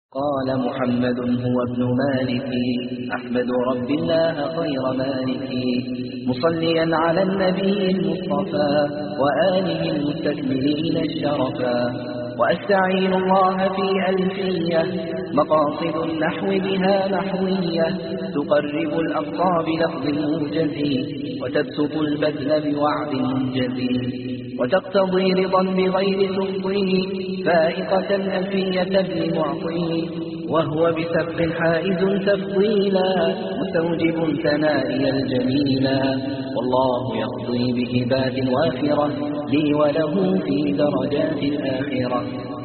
قال محمد هو ابن مالك أحمد رب الله خير مالك مصليا على النبي المصطفى وآله المستكملين الشرفا وأستعين الله في ألفية مقاصد النحو بها نحوية تقرب الأقصى بلفظ موجز وتبسط البذل بوعد منجز وتقتضي رضا بغير تفضيل فائقة ألفية ابن معطي وهو بسبق حائز تفضيلا مستوجب ثنائي الجميلا والله يقضي بهبات وافرة لي وله في درجات الآخرة.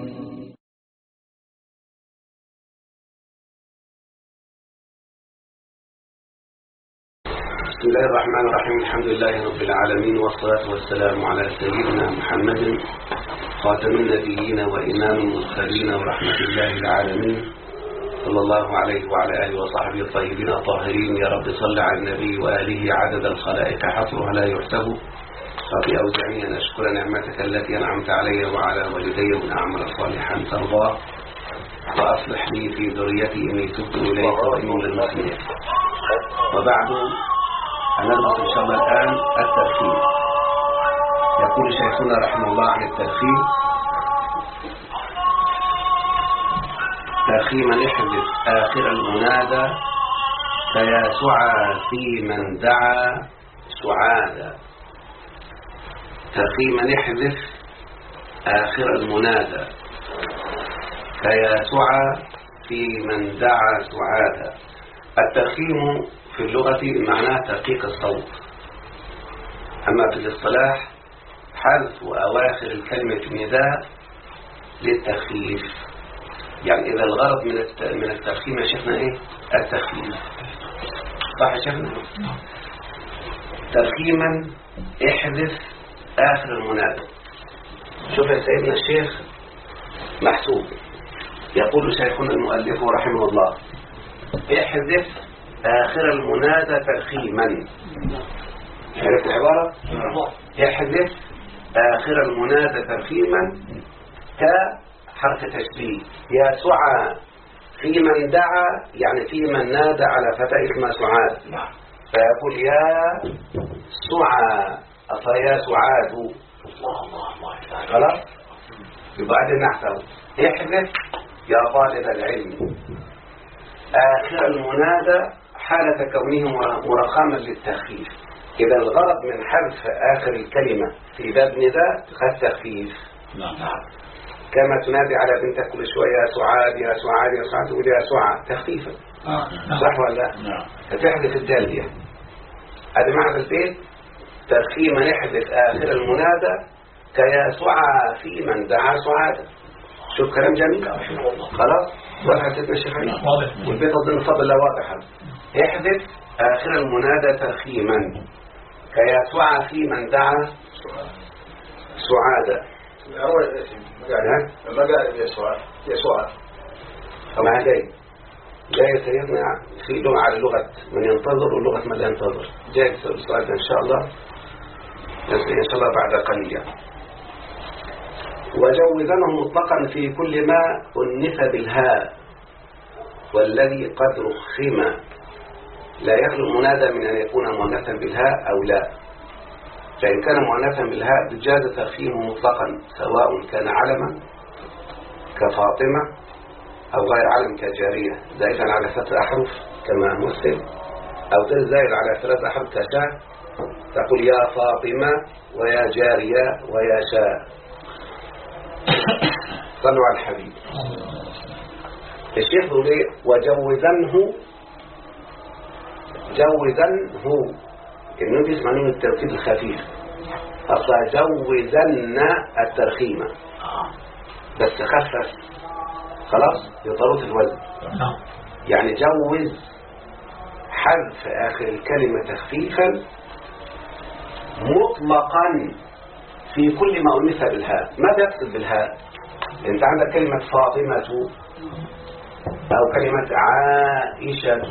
بسم الله الرحمن الرحيم. الحمد لله رب العالمين والصلاة والسلام على سيدنا محمد خاتم النبيين وإمام المرسلين ورحمة الله العالمين صلى الله عليه وعلى آله وصحبه الطيبين الطاهرين. يا رب صل على النبي وآله عدد الخلائق حصرها لا يحسب. رب أوزعني أن أشكر نعمتك التي أنعمت علي وعلى والدي وأن أعمل صالحا ترضاه وأصلح لي في ذريتي إني تبت إليك وإني من المسلمين. وبعد هنربط إن شاء الله الآن الترخيم. يقول شيخنا رحمه الله عن الترخيم: ترخيما يحذف آخر المنادى فيا سعى في من دعا سعادا. ترخيما يحذف آخر المنادى فيا سعى في من دعا سعادا. الترخيم في اللغة معناه ترقيق الصوت، أما في الاصطلاح حذف أواخر الكلمة النداء للتخفيف. يعني إذا الغرض من الترخيم يا شيخنا إيه؟ التخفيف، صح يا شيخنا؟ ترخيما احذف آخر المنادى. شوف يا سيدنا الشيخ محسوب، يقول شيخنا المؤلف رحمه الله: احذف آخر المنادى ترخيما. عرفت العبارة؟ يحذف آخر المنادى ترخيما كحرف تشبيه. يا سعى في من دعا، يعني في من نادى على فتاة اسمها سعاد، فيقول يا سعى أفيا سعاد. خلاص؟ وبعدين نحفظ: احذف يا طالب العلم آخر المنادى حالة كونه مرخما للتخفيف. إذا الغرض من حذف آخر الكلمة في باب نداء التخفيف. كما تنادي على بنتك كل شوية يا سعاد يا سعاد يا سعاد، تقول يا سعى تخفيفا، صح ولا لا؟ فتحذف الدالية. هذا معنى البيت: ترخيما يحذف آخر المنادى كيا سعى في من دعا سعادا. شوف كلام جميل. خلاص واضح يا سيدنا الشيخ علي؟ والبيت أظن فضل الله واضحا. احذف آخر المنادى ترخيما كيا سعى في من دعا سعادا. ما قال يا سعاد ما جاي يا سيدنا في لغة على لغة من ينتظر ولغة من لا ينتظر. جاي السؤال إن شاء الله إن شاء الله بعد قليل. وجوزنه مطلقا في كل ما أنث بالهاء، والذي قد رخم لا يخلو المنادى من أن يكون مؤنثا بالهاء أو لا. فإن كان مؤنثا بالهاء جاز ترخيمه مطلقا، سواء كان علما كفاطمة أو غير علم كجارية زائدا على 3 أحرف كما مسلم، أو غير زائد على 3 أحرف كشاء، تقول يا فاطمة ويا جارية ويا شاء. صلوا على الحبيب. الشيخ يقول ايه؟ وجوزنه، جوزنه النون دي اسمها نون التوكيد الخفيف، اصلا جوزن الترخيمة بس خفف خلاص لضرورة الوزن. يعني جوز حذف آخر الكلمة تخفيفا مطلقا في كل ما أنث بالهاء. ماذا يقصد بالهاء؟ انت عندك كلمة فاطمة أو كلمة عائشة،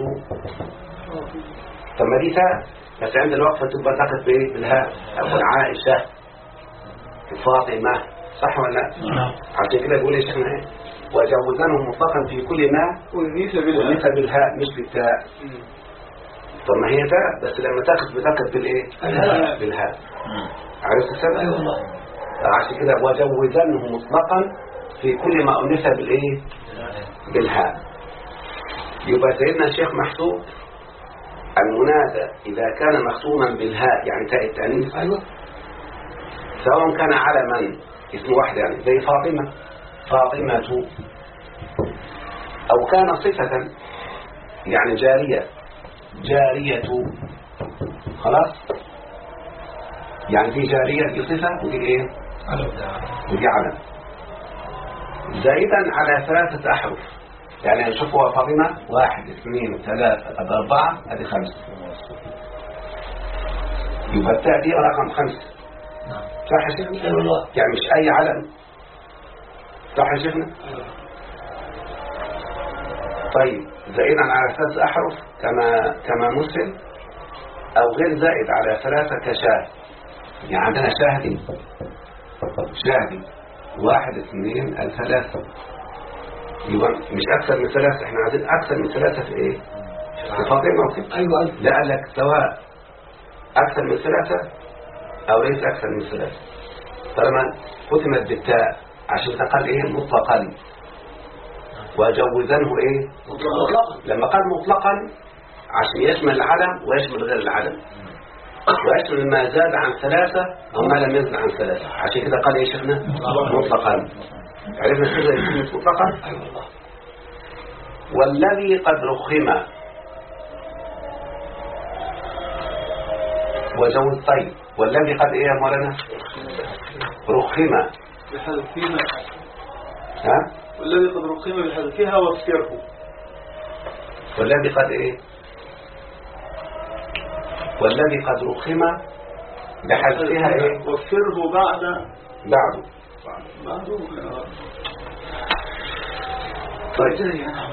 ثم دي تاء بس عند الوقفة تبقى تقف بالهاء، أقول عائشة فاطمة، صح ولا لا؟ عشان كده يقول يا شيخنا ايه؟ وجوزنه مطلقا في كل ما ونث بالهاء مش بالتاء. طب ما هي تاء بس لما تاخد بالايه؟ بالهاء. عرفت السبب؟ اي والله. عشان كده وجوزنه مطلقا في كل ما أنث بالايه؟ بالهاء. يبقى سيدنا الشيخ محسوب المنادى إذا كان مختوما بالهاء يعني تاء التأنيث، سواء كان علما اسم واحد يعني زي فاطمة فاطمة، أو كان صفة يعني جارية جارية، خلاص يعني دي جارية دي صفة ودي ايه؟ ودي علم. زائدا على 3 أحرف، يعني نشوفوا فاطمة 1 2 3 4 ادي 5، يبقى التاء دي رقم 5. صح يا شيخنا؟ يعني مش أي علم. صح يا شيخنا؟ طيب زائدا على 3 أحرف كما مسلم، أو غير زائد على 3 كشاهد. يعني عندنا شاهدي 1 2 3، يبقى مش أكثر من 3. احنا عايزين أكثر من 3 في إيه؟ في فاطمة وكده. أيوة. لا قال لك سواء أكثر من 3 أو ليس أكثر من 3، طالما ختمت بالتاء عشان تقال إيه؟ مطلقا. وجوزنه إيه؟ مطلقا. لما قال مطلقا عشان يشمل العلم ويشمل غير العلم، ويشمل ما زاد عن 3 أو ما لم يزد عن 3. عشان كده قال إيه شيخنا؟ مطلقا. عرفنا كده كلمة مطلقا؟ أي والله. والذي قد رخم وزود. طيب والذي قد إيه يا مولانا؟ رخم بحذفها. ها؟ والذي قد رخم بحذفها واغفره. والذي قد إيه؟ والذي قد رخم بحذفها إيه؟ واغفره بعده. طيب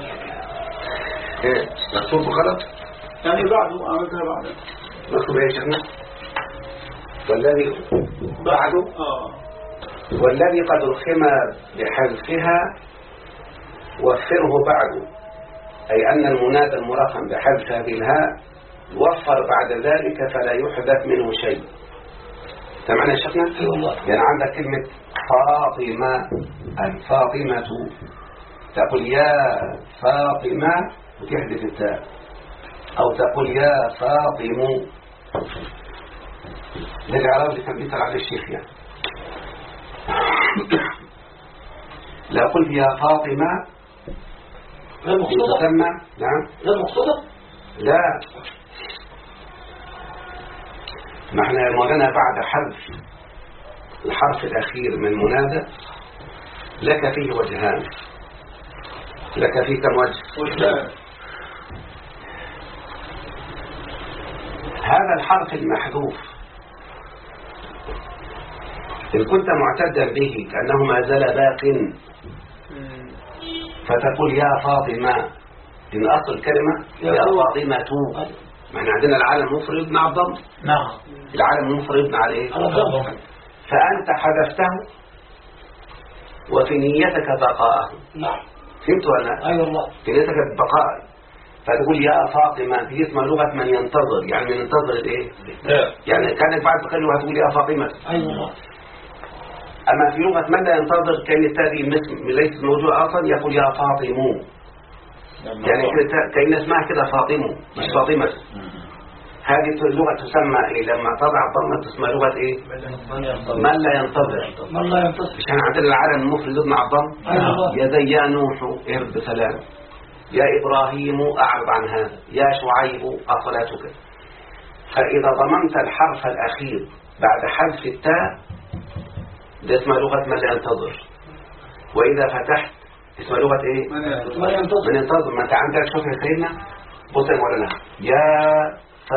إيه؟ مكتوب غلط؟ يعني بعده عملتها بعده. مكتوب إيه يا شيخنا؟ والذي بعده. والذي قد رخم بحذفها وفره بعده، أي أن المنادى المرخم بحذف هذه الهاء وفر بعد ذلك فلا يحدث منه شيء. سمعنا يا شيخنا؟ اي والله. يعني عندك كلمة فاطمة الفاطمة، تقول يا فاطمة وتحذف التاء، أو تقول يا فاطم. ده الإعراب اللي كان بيسأل عليه الشيخ يعني. لو قلت يا فاطمة غير مقصودة. تسمى نعم غير مقصودة. لا، ما احنا مولانا بعد حذف الحرف الأخير من منادى لك فيه وجهان. لك فيه كم وجه؟ هذا الحرف المحذوف إن كنت معتدا به كأنه ما زال باق، فتقول يا فاطمة. إن أصل الكلمة يا فاطمة. ما احنا عندنا العالم مفرد مع الضم. نعم. العالم مفرد مع الايه؟ على الضم. فأنت حذفته وفي نيتك بقاءه. نعم. فهمت ولا؟ اي والله. في نيتك بقاء، فتقول يا فاطمة. دي اسمها لغة من ينتظر، يعني من ينتظر الايه؟ يعني كانت بعد تقول هتقول يا فاطمة. اي والله. أما في لغة من لا ينتظر كأن التالي ليس موجود أصلا يقول يا فاطمو، يعني كأن اسمها كده فاطمو مش فاطمة. هذه اللغة تسمى إيه؟ لما تضع ضمة تسمى لغة إيه؟ من لا ينتظر. من لا ينتظر. مش احنا عندنا العالم المفرد مع الضم. يا زي يا نوح اهرب بسلام، يا إبراهيم أعرض عن هذا، يا شعيب أصلاتك. فإذا ضممت الحرف الأخير بعد حذف التاء ده اسمها لغة من لا ينتظر. وإذا فتحت اسمها لغة إيه؟ من ينتظر. من ينتظر. ما أنت عندك شوف يا سيدنا بص ولا لا؟ يا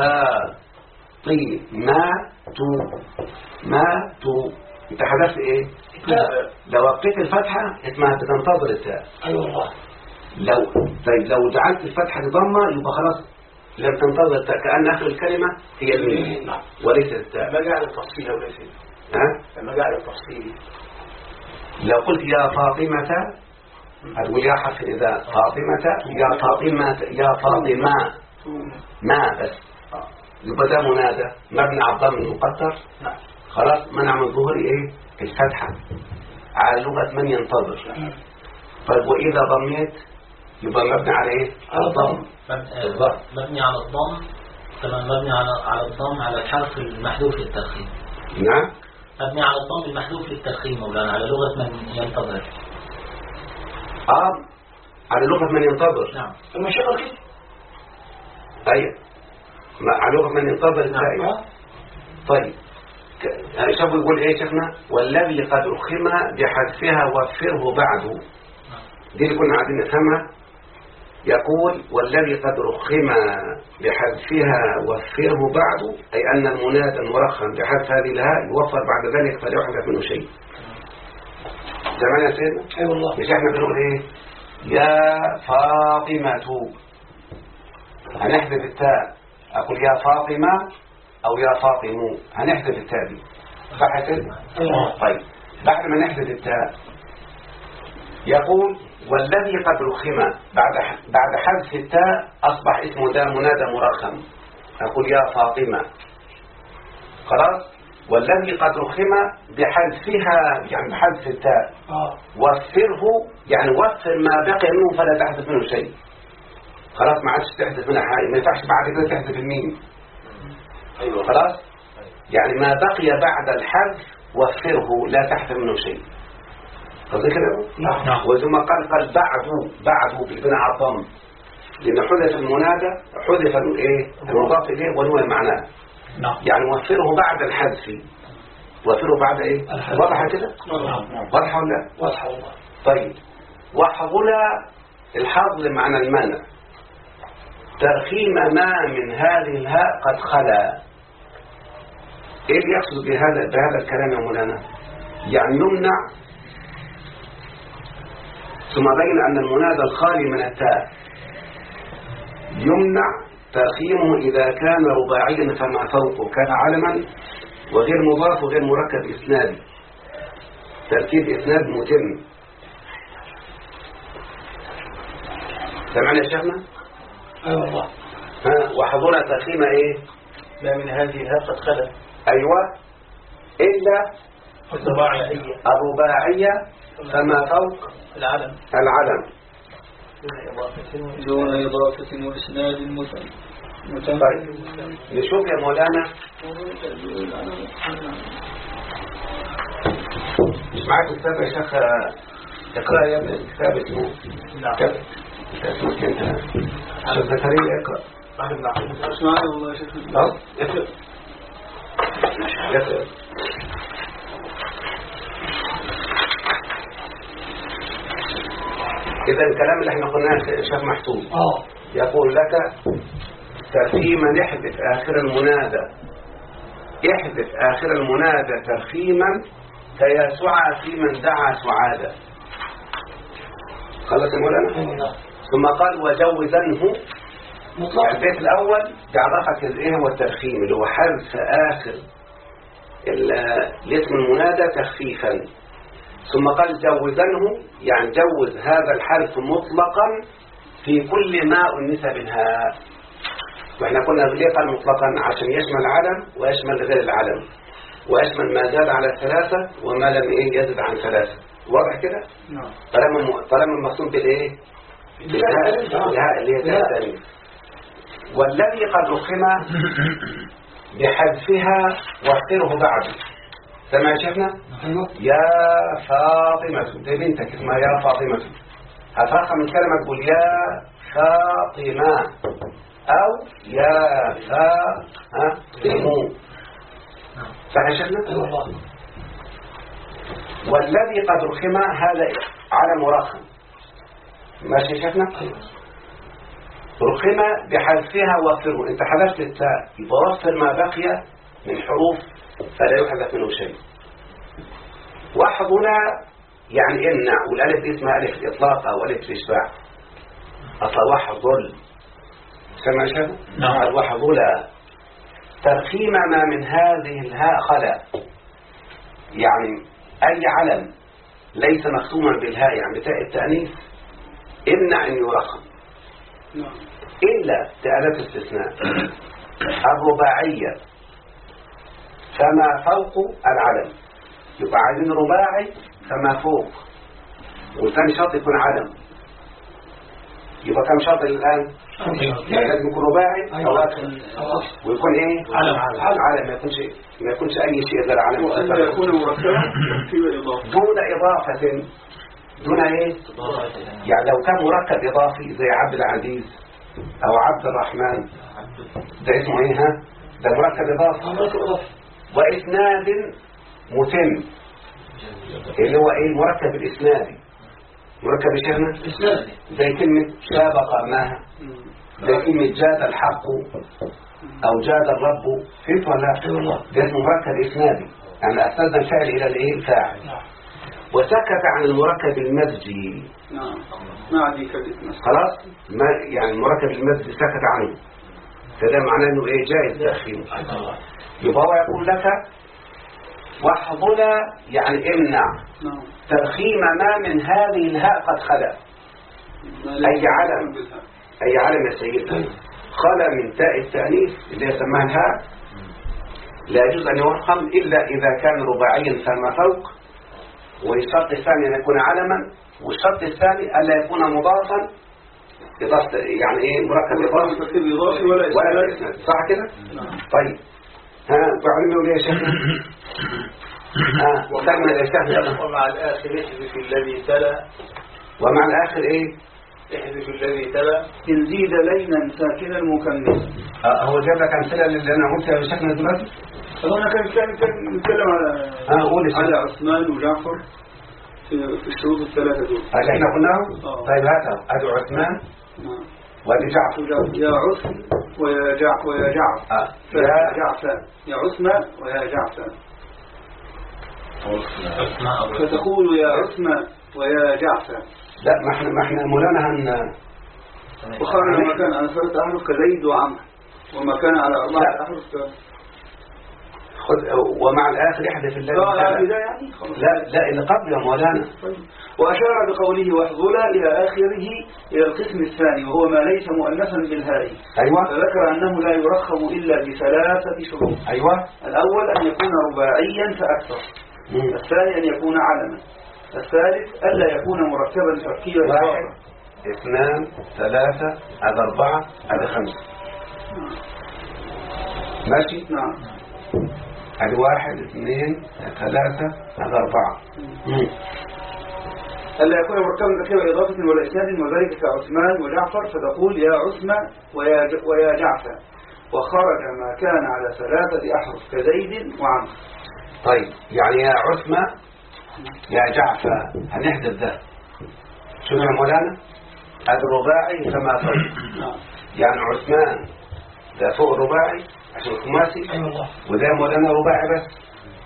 ما تو أنت حذفت إيه؟ لو أبقيت الفتحة اسمها تنتظر التاء. أي والله. لو جعلت الفتحة ضمة يبقى خلاص لم تنتظر التاء، كأن آخر الكلمة هي الميم وليس التاء. ما جعل التفصيل ولا شيء. ها؟ لما جعل التفصيل لو قلت يا فاطمة هتقول يا حرف النداء فاطمة يا فاطمة يا فاطمة ما بس يبقى ده منادى مبني على الضم المقدر. خلاص منع من ظهور ايه الفتحة على لغة من ينتظر. طيب وإذا ضميت يبقى مبني على ايه؟ على الضم. مبني على الضم كمان مبني على الضم على الحرف المحذوف للترخيم. نعم مبني على الضم المحذوف للترخيم مولانا على لغة من ينتظر. على لغة من ينتظر. نعم المشاغل كده. ايوه على لغة من ينتظر. نعم. طيب شوفوا يقول ايه شيخنا والذي قد أخم بحذفها وفره بعده. دي اللي كنا عايزين نفهمها. يقول والذي قد رخم بحذفها وفره بعده أي أن المنادى المرخم بحذف هذه الهاء يوفر بعد ذلك فلا يحدث منه شيء. زمان يا سيدنا اي والله مش احنا بنقول ايه يا فاطمة هنحذف التاء أقول يا فاطمة أو يا فاطمو هنحذف التاء دي صح يا سيدنا؟ طيب بعد ما نحذف التاء يقول والذي قد رخم بعد حذف التاء أصبح اسمه ده منادى مرخم. أقول يا فاطمة خلاص. والذي قد رخم بحذفها يعني بحذف التاء وفره يعني وفر ما بقي منه فلا تحذف منه شيء. خلاص ما عادش تحذف منها حاجة ما ينفعش بعد كده تحذف الميم. أيوة خلاص يعني ما بقي بعد الحذف وفره لا تحذف منه شيء. قصدي كده؟ نعم. وثم قال بعده بالبناء على الضم لأن حذف المنادى حذف الايه المضاف إليه ونوى المعنى. نعم. يعني وفره بعد الحذف وفره بعد ايه واضحة كده؟ واضحة ولا؟ واضحة والله. طيب وحظل الحظ معنى المنع ترخيم ما من هذه الهاء قد خلا. ايه اللي يقصد بهذا الكلام يا مولانا؟ يعني يمنع ثم بين أن المنادى الخالي من التاء يمنع ترخيمه إذا كان رباعيا فما فوقه كان علما وغير مضاف وغير مركب إسنادي تركيب إسناد متم. سمعنا يا شيخنا؟ اي والله. وحضرنا ترخيم ايه؟ ما من هذه الهاء قد خلت. أيوة إلا الرباعية فما فوق العلم دون إضافة وإسناد متم. طيب نشوف يا مولانا مش معاك كتاب يا شيخ اقرأ يا ابن الكتاب اسمه اسمك انت شيخ زكريا اقرأ. اسمعني والله يا شيخ. اقرأ اقرأ. إذا الكلام اللي احنا قلناه شيخ محسوب يقول لك ترخيما احذف آخر المنادى احذف آخر المنادى ترخيما كيسعى في من دعا سعادة. خلص يا مولانا. ثم قال وجوزنه البيت الأول بعرفك ايه هو الترخيم اللي هو حذف آخر الاسم المنادى تخفيفا. ثم قال جوزنه يعني جوز هذا الحرف مطلقا في كل ما أنث بالهاء. واحنا كنا ليه قال مطلقا عشان يشمل العلم ويشمل غير العلم ويشمل ما زاد على 3 وما لم يزد عن 3. واضح كده؟ نعم. طالما المقصود بالايه؟ بالهاء اللي هي الثانية. والذي قد رخم بحذفها واختره بعده. سمع شيخنا؟ يا فاطمة دي بنتك اسمها يا فاطمة هترخم من كلمة تقول يا فاطمة أو يا فاطمة. صح يا شيخنا؟ والذي قد رخم هذا على مرخم ماشي يا شيخنا؟ رخم بحذفها وفره. انت حذفت التاء يبقى وفر ما بقي من حروف فلا يحذف منه شيء. وحظنا يعني امنع والالف دي اسمها الف الاطلاق او الف الاشباع. اصلا وحظل سمع شيخنا؟ نعم. وحظلا ترخيم ما من هذه الهاء خلا يعني اي علم ليس مختوما بالهاء يعني بتاء التأنيث امنع أن يرقم إلا تألف استثناء الرباعية فما فوق العلم. يبقى عايزين رباعي فما فوق، والثاني شرط يكون علم. يبقى كم شرط الآن؟ يعني لازم يكون رباعي أو أكثر، ويكون إيه؟ علم. ما يكونش أي شيء غير علم. وأن يكون مركبا في إضافة دون إضافة. دون إيه؟ يعني لو كان مركب إضافي زي عبد العزيز أو عبد الرحمن، ده اسمه إيه ها؟ ده مركب إضافي. وإسناد متم اللي هو إيه؟ المركب الإسنادي. مركب الشهنة زي كلمة شاب قرناها، زي كلمة جاد الحق أو جاد الرب. فهمت ولا؟ ده اسمه مركب إسنادي، يعني أسند الفعل إلى الإيه؟ الفاعل. وسكت عن المركب المزجي. معدي كذب خلاص، ما يعني المركب المزجي سكت عنه، فده معناه انه ايه؟ جائز تأخيره. يبقى هو يقول لك واحضنا يعني امنع ترخيم ما من هذه الهاء قد خلا. اي علم يا سيدنا خلا من تاء التأنيث اللي يسمى الهاء لا يجوز ان يرخم الا اذا كان رباعيا فما فوق، والشرط الثاني أن يكون علما، والشرط الثاني ألا يكون مضافا إضافة، يعني إيه؟ مركب إضافي ولا إسناد. صح كده؟ طيب وعلموا لي يا شيخ. وكمل يا شيخ. ومع الآخر احذف الذي تلا. ومع الآخر إيه؟ احذف الذي تلا إن زيد لينا ساكنا مكملا. هو جاب لك أمثلة اللي أنا قلتها يا شيخنا دلوقتي؟ أنا كان نتكلم على عثمان وجعفر في الشروط الثلاثة دول. اللي احنا قلناه. طيب هاتوا أدو عثمان وأدو جعفر. يا عثم ويا جعفر. يا جعفر يا عثمان ويا جعفر. فتقول يا عثمان ويا جعفر. لا ما احنا مولانا وخرج ما كان على ثلاثة أحرف كزيد وعمر، وما كان على أربعة أحرف ومع الآخر يحدث الذي لا اللي قبل يا مولانا. وأشار بقوله واحضلا إلى آخره إلى القسم الثاني وهو ما ليس مؤنثا بالهاء. أيوة. فذكر أنه لا يرخم إلا بثلاثة شروط. أيوة. الأول أن يكون رباعيا فأكثر. الثاني أن يكون علما. الثالث ألا يكون مركبا تركيبا. 1 2 3 هذا 4 هذا 5. ماشي. نعم. هذا 1 2 3 هذا 4. ألا يكون مركبا تركيبا إضافة ولا إسناد، وذلك كعثمان وجعفر، فتقول يا عثمان ويا جعفر، وخرج ما كان على 3 أحرف كزيد وعمر. طيب يعني يا عثمان يا جعفر هنحدث ده شو يا مولانا؟ هذا الرباعي كما فوق. يعني عثمان ده فوق الرباعي عشان خماسي، وده مولانا رباعي بس.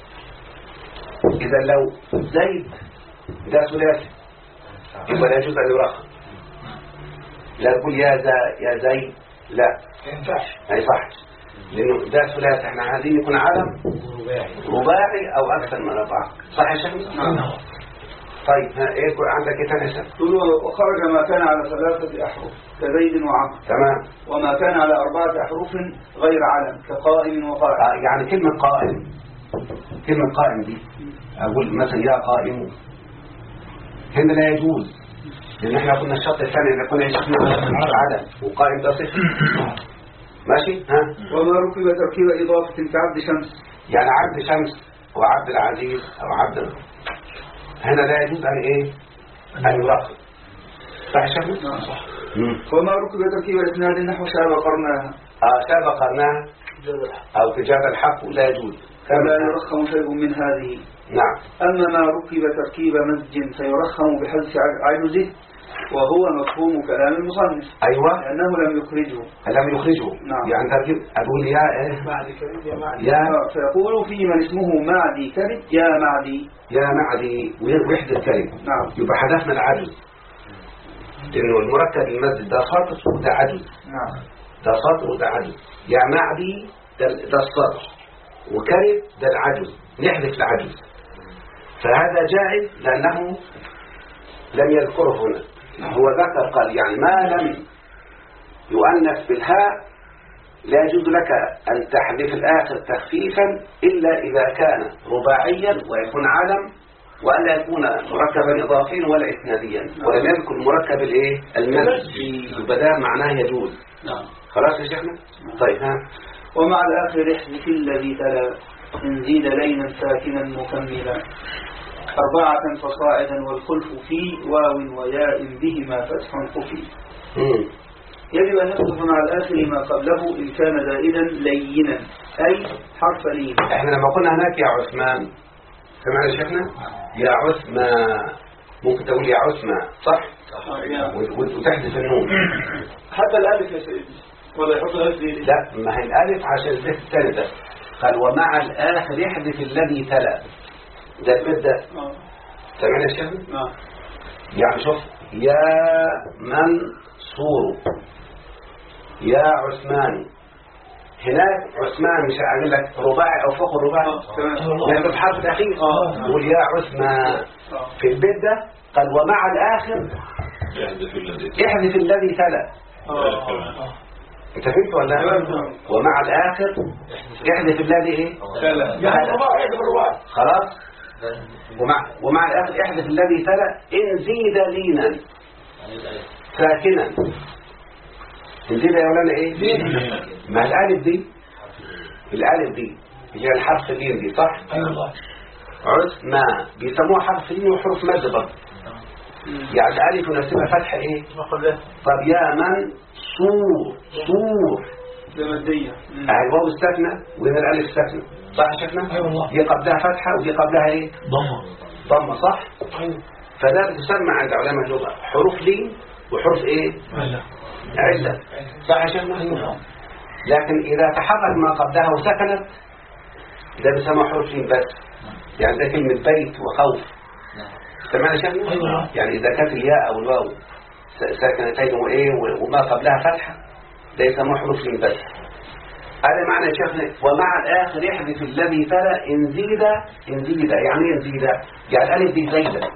إذا لو زيد ده ثلاثي يبقى لا يجوز أن يرخم. لا تقول يا زيد، لا ما يصحش، لأنه ده ثلاثي. احنا عايزين يكون علم رباعي أو أكثر من 4. صح يا شيخ؟ طيب ايه عندك ايه ثاني شيء؟ تقول وخرج ما كان على 3 أحرف كزيد وعمر. تمام. وما كان على 4 أحرف غير علم كقائم وقائم. يعني كلمة قائم دي أقول مثلا يا قائم هنا لا يجوز، لأن احنا قلنا الشرط الثاني إذا كنا يشوفنا عدم وقائم ده صفر. ماشي. وما ركب تركيب إضافة كعبد شمس، يعني عبد شمس وعبد العزيز أو عبد، هنا لا يجوز أن إيه؟ أن يرقب. صح يا شيخنا؟ صح. وما ركب تركيب الإسناد نحو شاب قرناها. شاب قرناها أو كجاب الحق لا يجوز، فلا يرخم شيء من هذه. نعم. أما ما ركب تركيب مزج فيرخم بحذف عجزه، وهو مفهوم كلام المصنف. أيوة. لأنه لم يخرجه. نعم. يعني تركيب أقول يا إيه؟ معدي كبد يا معدي. فيقول في من اسمه معدي كبد يا معدي. يا معدي وحدة كلمة. نعم. يبقى حذفنا العجز، لأنه المركب المزج ده سطر وده عجز. نعم. ده سطر وده عجز. يا معدي ده السطر، وكرب ده العجز، نحذف العجز. فهذا جائز لأنه لم يذكره هنا. هو ذكر قال يعني ما لم يؤنث بالهاء لا يجوز لك أن تحذف الآخر تخفيفا إلا إذا كان رباعيا ويكون علم وألا يكون مركبا إضافيا ولا إسناديا ولم يذكر مركب الإيه المزج البدال معناه يجوز. خلاص يا شيخنا. طيب ها. ومع الآخر احذف الذي تلا إن زيد لينا ساكنا مكملا 4 فصاعدا والخلف في واو وياء بهما فتح خفي. يجب أن نحذف مع الآخر ما قبله إن كان زائدا لينا أي حرف لين. احنا لما قلنا هناك يا عثمان سمعنا يا شيخنا يا عثمان ممكن تقول يا عثمان صح؟ وتحذف النون حتى الألف يا سيدي ولا يحط الألف دي؟ لا ما هي الألف عشان الزيت الثاني ده قال ومع الآخر يحذف الذي تلا ده البدء سمعنا يا شيخنا؟ يعني شوف يا منصور يا عثمان هناك عثمان مش هعمل لك رباعي او فوق الرباعي لان الحرف الاخير يقول يا عثمان في البيت ده قال ومع الاخر يحذف الذي تلا انت فهمت ولا لا ومع الاخر يحذف الذي ايه تلا خلاص ومع الاخر يحذف الذي تلا ان زيد لينا ساكنا نزيد يا مولانا ايه ما الالف دي هي الحرف اللين دي صح عثما بيسموها حرف لين وحروف مد برضه يعني الالف يناسبها فتح ايه طب يا من صور ماديه الواو الساكنه وهنا الالف ساكنه صح يا شيخنا دي قبلها فتحه ودي قبلها ايه ضمه صح فده تسمى عند علماء اللغه حروف لين وحروف ايه علة صح يا شيخنا لكن إذا تحرك ما قبلها وسكنت ده بيسمى حروف لين بس يعني ده كلمة بيت وخوف سمعنا يا شيخنا يعني إذا كانت الياء أو الواو ساكنتين وإيه وما قبلها فتحة ده يسمى حروف لين بس هذا معنى يا شيخنا ومع الآخر يحذف الذي تلا إن زيد يعني إيه إن زيد يعني الألف دي زايدة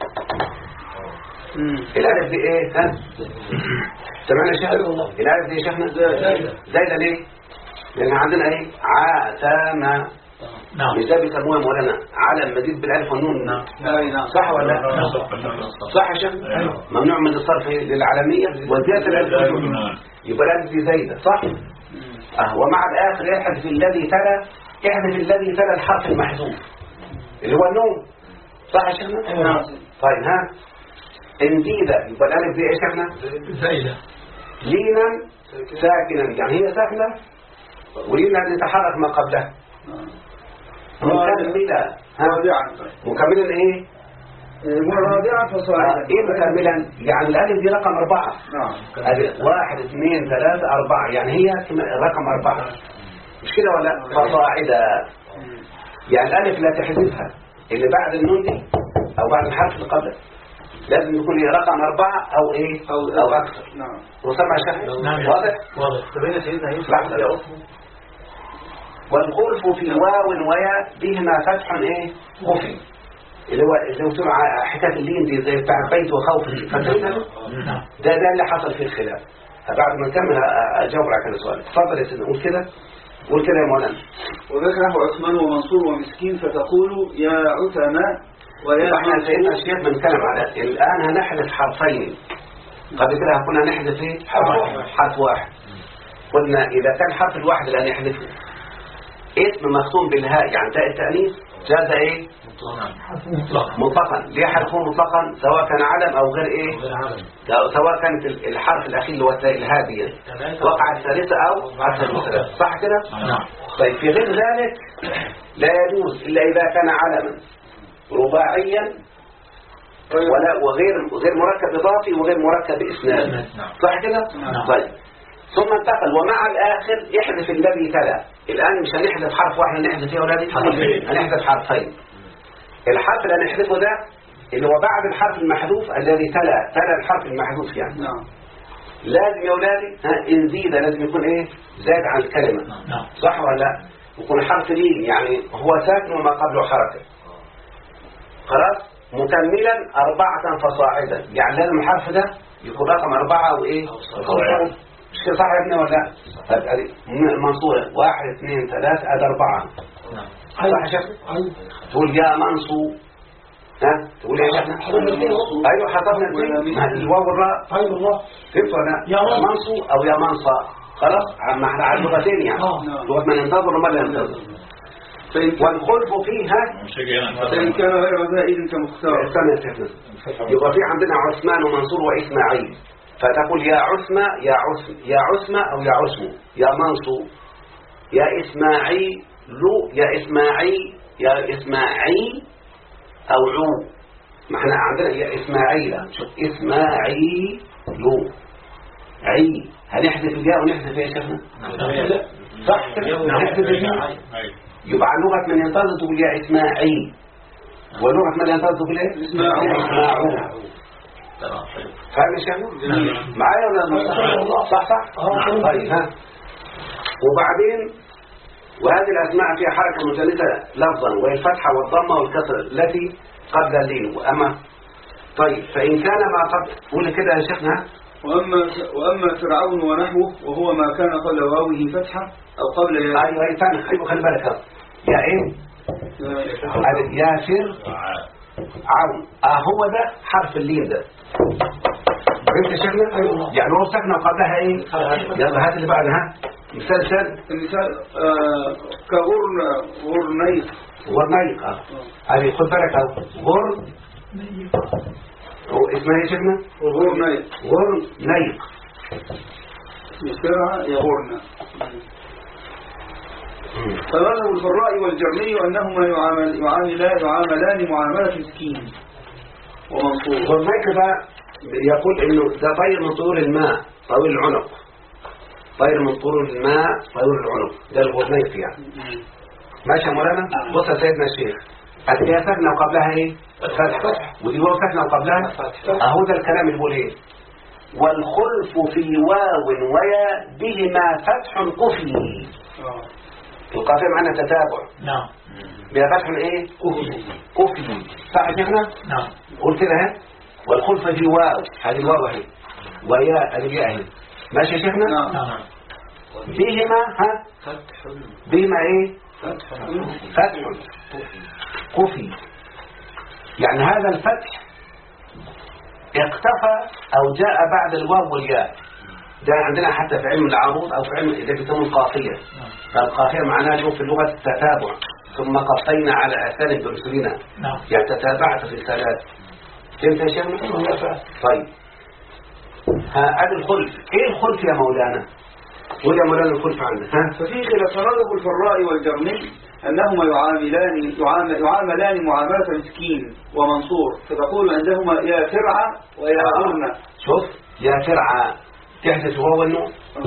الألف دي إيه ها سمعنا يا شيخنا الألف دي يا شيخنا زايدة ليه لأن عندنا إيه عاتمة مش ده بيسموها مولانا علم مزيد بالألف والنون صح ولا لا صح يا شيخنا ممنوع من الصرف للعالمية وزيادة الألف والنون يبقى الألف دي زايدة صح ومع الآخر يحذف الذي تلا الحرف المحذوف اللي هو النون صح يا شيخنا طيب ها إن زيدة يبقى الألف دي إيه يا شيخنا زايدة لينا ساكنا يعني هي ساكنة ولينا يتحرك ما قبلها مكملا ايه رابعا فصاعدا ايه مكملا يعني الالف دي رقم 4 1 2 3 4 يعني هي رقم 4 مش كده ولا فصاعدا يعني الالف لا تحذفها اللي بعد النون دي او بعد الحرف اللي قبله لازم يكون هي رقم 4 او ايه او اكثر وسمع شيخ واضح تبين سيدنا يوسف والخلف في واو وياء بهما فتح ايه خفي اللي هو بتقول حكايه اللين دي زي بتاع بيت وخوف فاكرينها ده اللي حصل فيه الخلاف بعد ما نكمل اجاوب على كل سؤال اتفضل يا سيدنا قول كده يا مولانا وذكره عثمان ومنصور ومسكين فتقول يا عثمان ويا احنا سيدنا الشيخ بنتكلم على الان هنحذف حرفين قبل كده كنا هنحذف ايه حرف واحد قلنا اذا كان حرف الواحد اللي هنحذفه اسم مختوم بالهاء يعني تاء التأنيث جاز ايه مطلقا ليه حرفه مطلقا سواء كان علم او غير ايه سواء كانت الحرف الاخير اللي هو الهاء دي وقع الثالثه او حرف الثالث صح كده طيب في غير ذلك لا يجوز الا اذا كان علما رباعيا وغير مركب اضافي وغير مركب اسنادي صح كده طيب ثم انتقل ومع الآخر يحذف الذي تلا الآن مش هنحذف حرف واحد هنحذف يا أولادي هنحذف حرفين الحرف اللي هنحذفه ده اللي هو بعد الحرف المحذوف الذي تلا الحرف المحذوف يعني لازم يا أولادي إن زيد لازم يكون إيه زاد عن الكلمة صح ولا لا يكون حرف لين يعني هو ساكن وما قبله حركة خلاص مكملا 4 فصاعدا يعني لازم الحرف ده يكون رقم 4 وإيه مش كده صح يا ابني ولا لا؟ منصورة 1 2 3 أدي 4 صح يا شيخ؟ تقول يا منصور ها تقول ايه يا شيخ؟ ايوه حطبنا الواو والراء ايوه والله فهمت ولا لا؟ يا منصور او يا منصا خلاص ما احنا على اللغتين يعني لغة من ينتظر وما لا ينتظر والخلف فيها فإن كان غير زائد كمختار. استنى يا شيخنا يبقى في عندنا عثمان ومنصور وإسماعيل فتقول يا عثمة يا عثم يا عثمة أو يا عثم يا منصور يا إسماعيل يا إسماعيل يا إسماعيل أو عو ما احنا عندنا يا إسماعيل شوف إسماعيل عي هنحذف الياء ونحذف ايه يا شيخنا؟ صح نحذف الياء يبقى لغة من ينتظر تقول يا إسماعيل ولغة من ينتظر تقول ايه؟ إسماعيل فاهم يا شيخنا؟ معايا ولا صح؟ طيب ها وبعدين وهذه الأسماء فيها حركة مجانسة لفظا وهي الفتحة والضمة والكسر التي قبل اللين وأما طيب فإن كان ما قبل قول كده يا شيخنا وأما فرعون ونحوه وهو ما كان قبل واوه فتحة أو قبل أيوة أيوة خلي بالك يا إيه يا فرعون هو ده حرف اللين ده فهمت يا شيخنا يعني هو ساكنه قبلها ايه يلا هات اللي بعدها مثال كغرنيق هذه خد بالك اهو غرنيق هو اسمها ايه يا شيخنا غرنيق بسرعة يغرنا فمذهب الفراء والجرمي أنهما يعاملان معاملة مسكين ومنصور. غرنيق ده يقول انه ده طير من طيور الماء طويل العنق طير من طيور الماء طويل العنق ده الغرنيق يعني ماشي يا مولانا بص يا سيدنا الشيخ هتلاقيها ساكنه وقبلها ايه فتح ودي واو ساكنه وقبلها اهو ده الكلام اللي بيقول ايه والخلف في واو ويا بهما فتح قفي القافيه معنا تتابع نعم بها فتح ايه قفي صح يا شيخنا نعم قول كده ها والخلف في واو هذه الواو اهي ويا الياء اهي ماشي يا شيخنا نعم بهما ها بهما ايه فتح قفي يعني هذا الفتح اقتفى او جاء بعد الواو والياء ده عندنا حتى في علم العروض او في علم اذا بيسموه القافيه القافيه معناها له في اللغه التتابع ثم قفينا على اثار برسلنا يعني تتابعت في الرسالات فهمت يا شيخنا؟ طيب هذا الخلف ايه الخلف يا مولانا؟ قول يا مولانا الخلف عندك ففي خلاف مذهب الفراء والجرمي أنهما يعاملان معاملة مسكين ومنصور فتقول عندهما يا فرعة ويا غرنة شوف يا فرعة تحدث هو النوع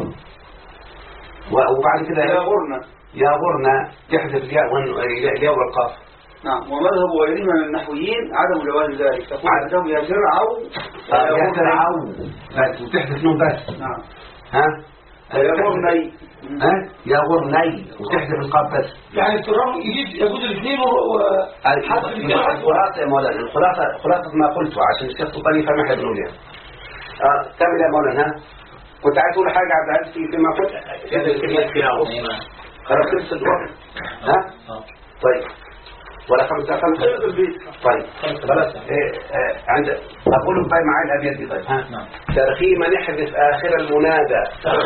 وبعد كده يا غرنة تحدث الياء والقاف نعم ومذهب غيرهما من النحويين عدم جواز ذلك تقول عندهم يا فرعو يا فرعو بس وتحدث نون بس نعم يا غرني يا غرني وتحدث القاف بس يعني الترام يجوز الاثنين الخلاصة يا مولانا الخلاصة ما قلته عشان الشيخ الطباني فهم احنا بنقول يعني كمل يا مولانا كنت عايز تقول حاجة عبد العزيز فيما قلت خلاص خلص الوقت طيب ولا 5 طيب خلاص عند اقول طيب معايا الابيات دي طيب ترخيما نحذف اخر المنادى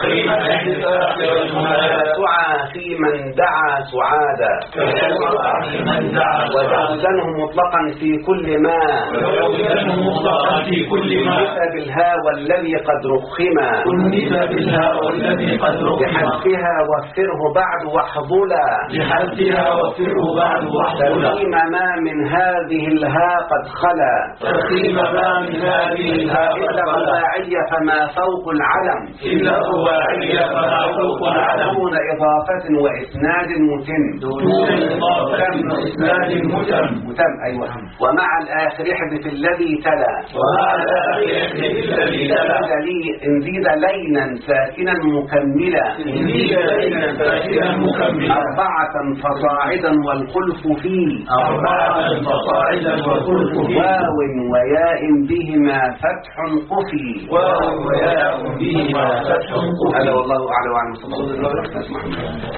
سعى في من دعا سعادا وزوزنه مطلقا في كل ما نسى بالهاء والذي قد رخما بحذفها وفره بعد واحضلا ترخيم ما من هذه الهاء قد خلا إلا الرباعية فما فوق العلم دون إضافة وإسناد متم أيوة ومع الآخر احذف الذي تلا إن زيد لينا ساكنا مكملا 4 فصاعدا والخلف فيه أربعة فصاعدا والخلف فيه واو وياء بهما فتح قفي واو وياء بهما فتح قفي. هذا والله أعلم وأعلم. صلى الله عليه وسلم.